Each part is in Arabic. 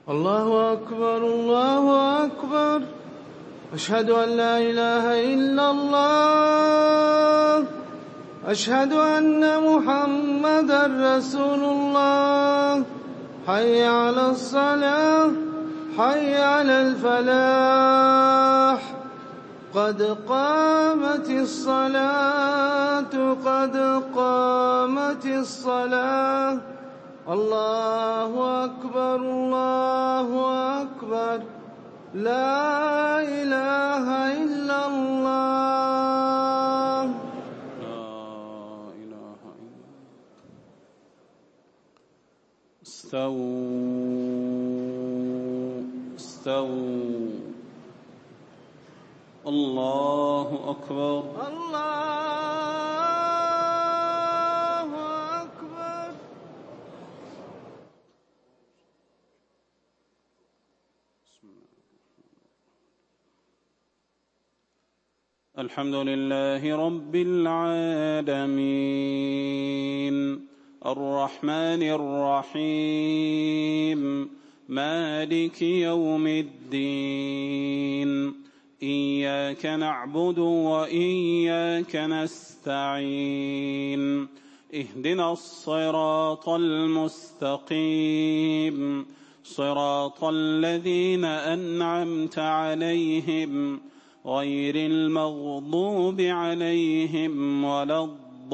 الله أكبر الله أكبر. أشهد أن لا إله إلا الله. أشهد أن محمدا رسول الله. حي على الصلاة، حي على الفلاح. قد قامت الصلاة، قد قامت الصلاة. الله أكبر الله أكبر. لا إله إلا الله. لا إله إلا الله. استووا استووا. الله أكبر الله أكبر. الحمد لله رب العالمين الرحمن الرحيم مالك يوم الدين إياك نعبد وإياك نستعين اهدنا الصراط المستقيم صراط الذين أنعمت عليهم غير المغضوب عليهم ولا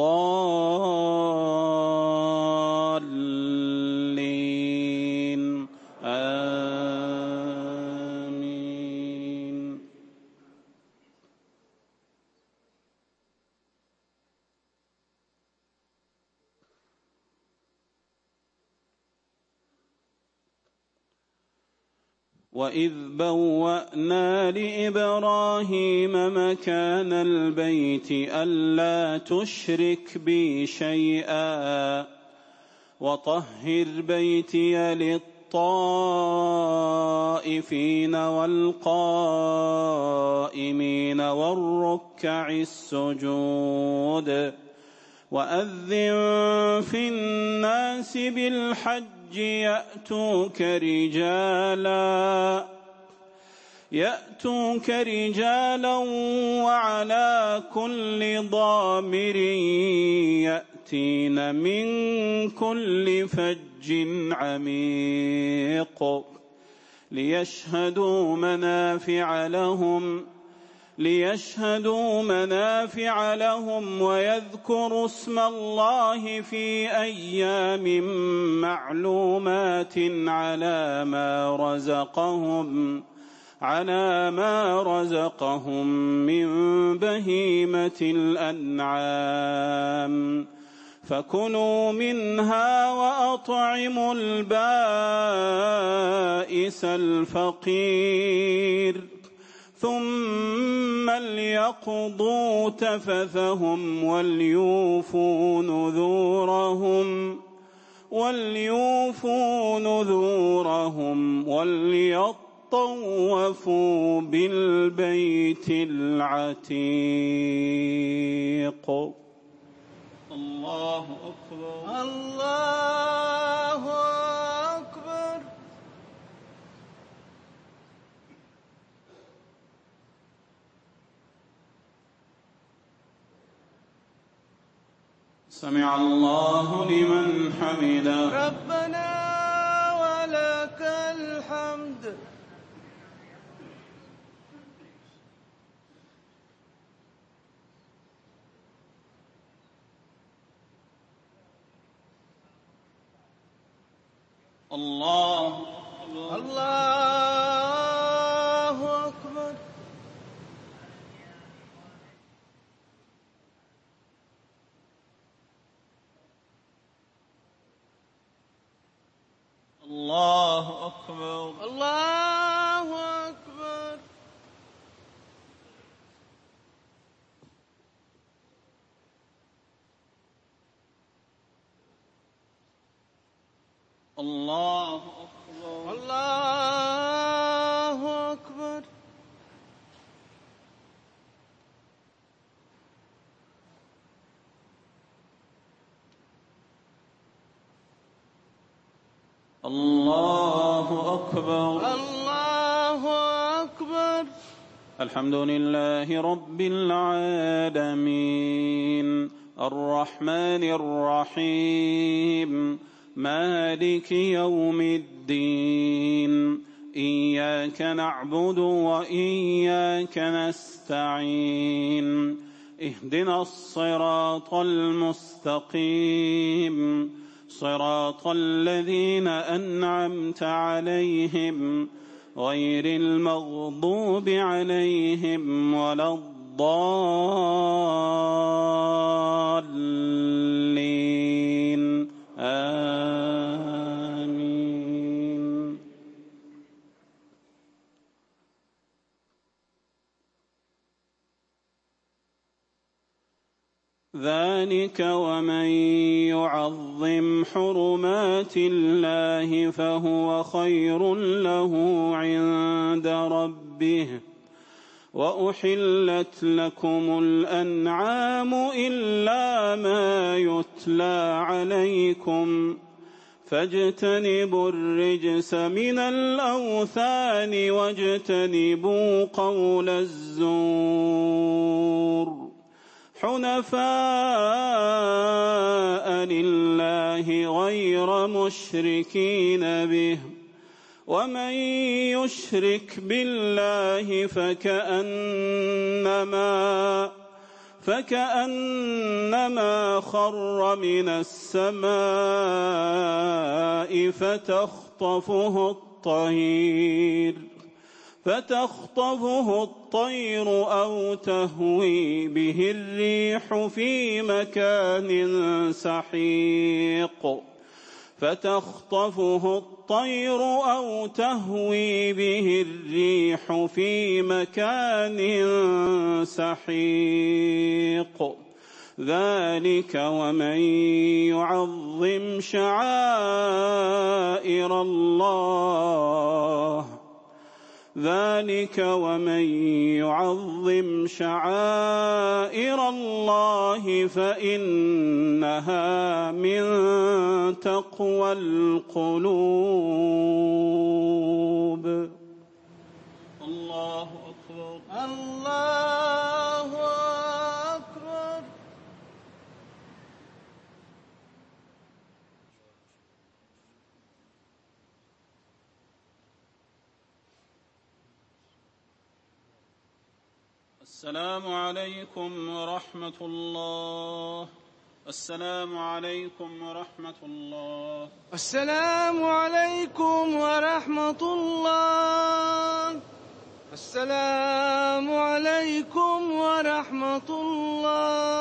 الضالين آمين. وإذ بوأنا لإبراهيم مكان البيت ألا تشرك بي شيئا وطهر بيتي للطائفين والقائمين والركع السجود وأذن في الناس بالحج يأتوك رجالا وعلى كل ضامر يأتين من كل فج عميق ليشهدوا منافع لهم ويذكروا اسم الله في أيام معلومات على ما رزقهم من بهيمة الأنعام فكلوا منها وأطعموا البائس الفقير ثم ليقضوا تفثهم وليوفوا نذورهم وليطوفوا بالبيت العتيق. الله أكبر الله أكبر. سمع الله لمن حمده. ربنا ولك الحمد. الله أكبر. الله أكبر. الله أكبر. الله أكبر. الله أكبر. الله أكبر. أكبر. الله أكبر. الحمد لله رب العالمين الرحمن الرحيم مالك يوم الدين إياك نعبد وإياك نستعين اهدنا الصراط المستقيم صراط الذين أنعمت عليهم غير المغضوب عليهم ولا الضالين آمين. ذلك ومن يعظم حرمات الله فهو خير له عند ربه وأحلت لكم الأنعام إلا ما يتلى عليكم فاجتنبوا الرجس من الأوثان واجتنبوا قول الزور حنفاء لله غير مشركين به ومن يشرك بالله فكأنما خر من السماء فتخطفه الطير أو تهوي به الريح في مكان سحيق ذلك ومن يعظم شعائر الله فإنها من تقوى القلوب. الله أكبر. الله أكبر. السلام عليكم ورحمة الله. السلام عليكم ورحمة الله. السلام عليكم ورحمة الله. السلام عليكم ورحمة الله.